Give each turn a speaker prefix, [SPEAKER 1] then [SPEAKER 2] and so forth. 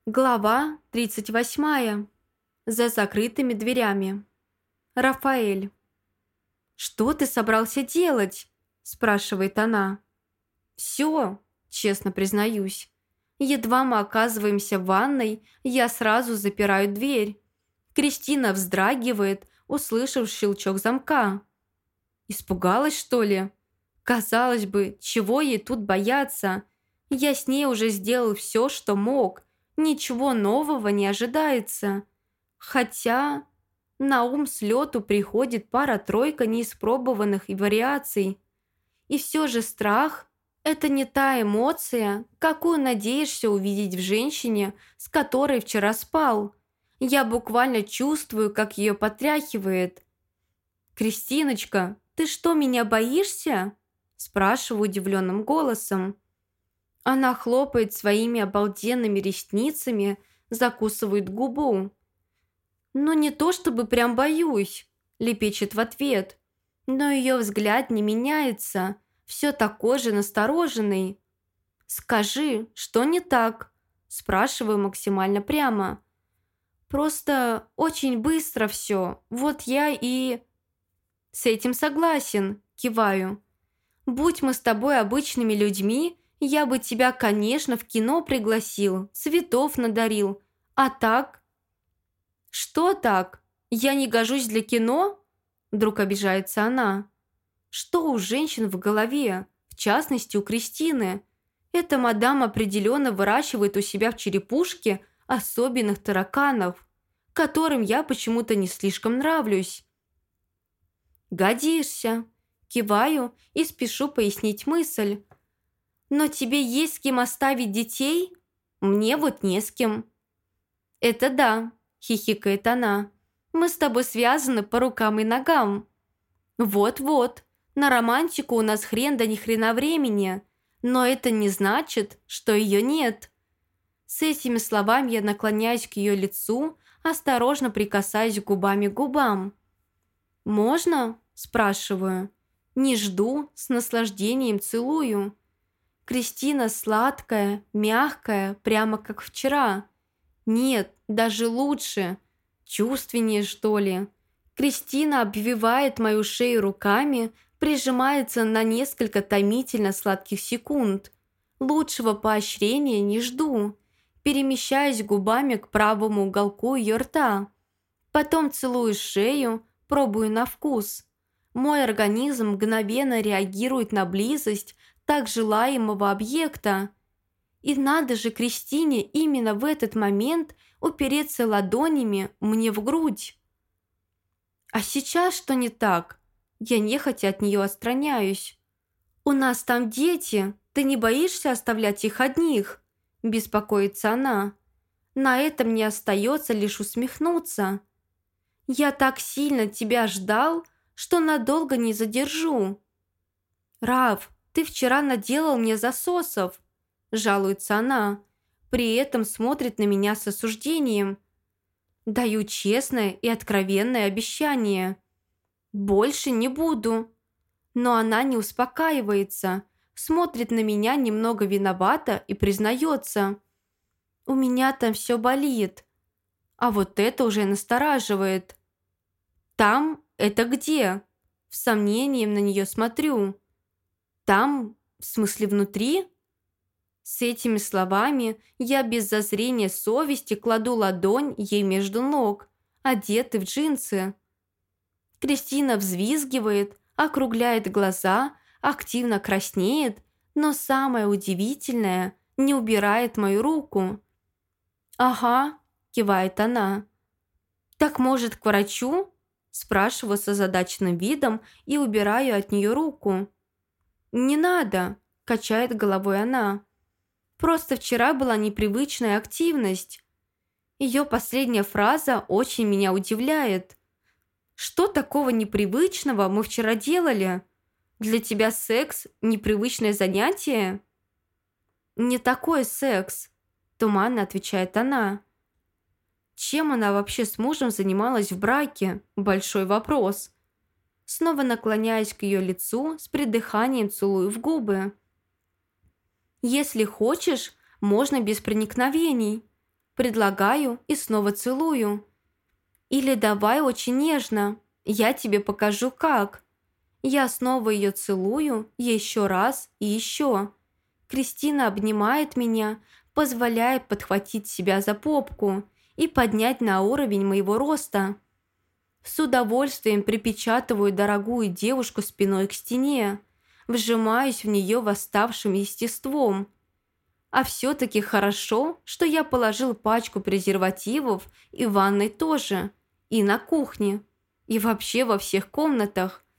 [SPEAKER 1] Глава 38. За закрытыми дверями. Рафаэль. «Что ты собрался делать?» – спрашивает она. «Все», – честно признаюсь. Едва мы оказываемся в ванной, я сразу запираю дверь. Кристина вздрагивает, услышав щелчок замка. Испугалась, что ли? Казалось бы, чего ей тут бояться? Я с ней уже сделал все, что мог. Ничего нового не ожидается. Хотя на ум с лету приходит пара-тройка неиспробованных и вариаций. И все же страх – это не та эмоция, какую надеешься увидеть в женщине, с которой вчера спал. Я буквально чувствую, как ее потряхивает. «Кристиночка, ты что, меня боишься?» – спрашиваю удивленным голосом. Она хлопает своими обалденными ресницами, закусывает губу. «Ну не то чтобы прям боюсь», – лепечет в ответ. Но ее взгляд не меняется, все такой же настороженный. «Скажи, что не так?» – спрашиваю максимально прямо. «Просто очень быстро все, вот я и...» «С этим согласен», – киваю. «Будь мы с тобой обычными людьми, я бы тебя, конечно, в кино пригласил, цветов надарил. А так...» «Что так? Я не гожусь для кино?» Вдруг обижается она. «Что у женщин в голове, в частности у Кристины? Эта мадам определенно выращивает у себя в черепушке особенных тараканов, которым я почему-то не слишком нравлюсь». «Годишься», киваю и спешу пояснить мысль. «Но тебе есть с кем оставить детей? Мне вот не с кем». «Это да», – хихикает она. «Мы с тобой связаны по рукам и ногам». «Вот-вот, на романтику у нас хрен да ни хрена времени, но это не значит, что ее нет». С этими словами я наклоняюсь к ее лицу, осторожно прикасаюсь губами к губам. «Можно?» – спрашиваю. Не жду, с наслаждением целую. Кристина сладкая, мягкая, прямо как вчера. Нет, даже лучше. Чувственнее, что ли. Кристина обвивает мою шею руками, прижимается на несколько томительно сладких секунд. Лучшего поощрения не жду. Перемещаюсь губами к правому уголку ее рта. Потом целую шею, пробую на вкус. Мой организм мгновенно реагирует на близость так желаемого объекта. И надо же Кристине именно в этот момент упереться ладонями мне в грудь. А сейчас что не так? Я нехотя от нее отстраняюсь. «У нас там дети, ты не боишься оставлять их одних?» – беспокоится она. На этом не остается лишь усмехнуться. «Я так сильно тебя ждал, что надолго не задержу». «Раф, ты вчера наделал мне засосов», – жалуется она, при этом смотрит на меня с осуждением. Даю честное и откровенное обещание. Больше не буду. Но она не успокаивается, смотрит на меня немного виновато и признается. «У меня там все болит». А вот это уже настораживает. «Там? Это где?» В сомнении на нее смотрю. «Там? В смысле внутри?» С этими словами я без зазрения совести кладу ладонь ей между ног, одеты в джинсы. Кристина взвизгивает, округляет глаза, активно краснеет, но самое удивительное – не убирает мою руку. «Ага», – кивает она. «Так, может, к врачу?» – спрашиваю с озадаченным видом и убираю от нее руку. «Не надо», – качает головой она. «Просто вчера была непривычная активность». Ее последняя фраза очень меня удивляет. «Что такого непривычного мы вчера делали? Для тебя секс – непривычное занятие?» «Не такой секс», – туманно отвечает она. Чем она вообще с мужем занималась в браке? Большой вопрос. Снова наклоняясь к ее лицу, с придыханием целую в губы. «Если хочешь, можно без проникновений». Предлагаю и снова целую. Или давай очень нежно. Я тебе покажу как. Я снова ее целую, еще раз и еще. Кристина обнимает меня, позволяя подхватить себя за попку и поднять на уровень моего роста. С удовольствием припечатываю дорогую девушку спиной к стене, вжимаюсь в нее восставшим естеством. А все-таки хорошо, что я положил пачку презервативов и в ванной тоже, и на кухне, и вообще во всех комнатах,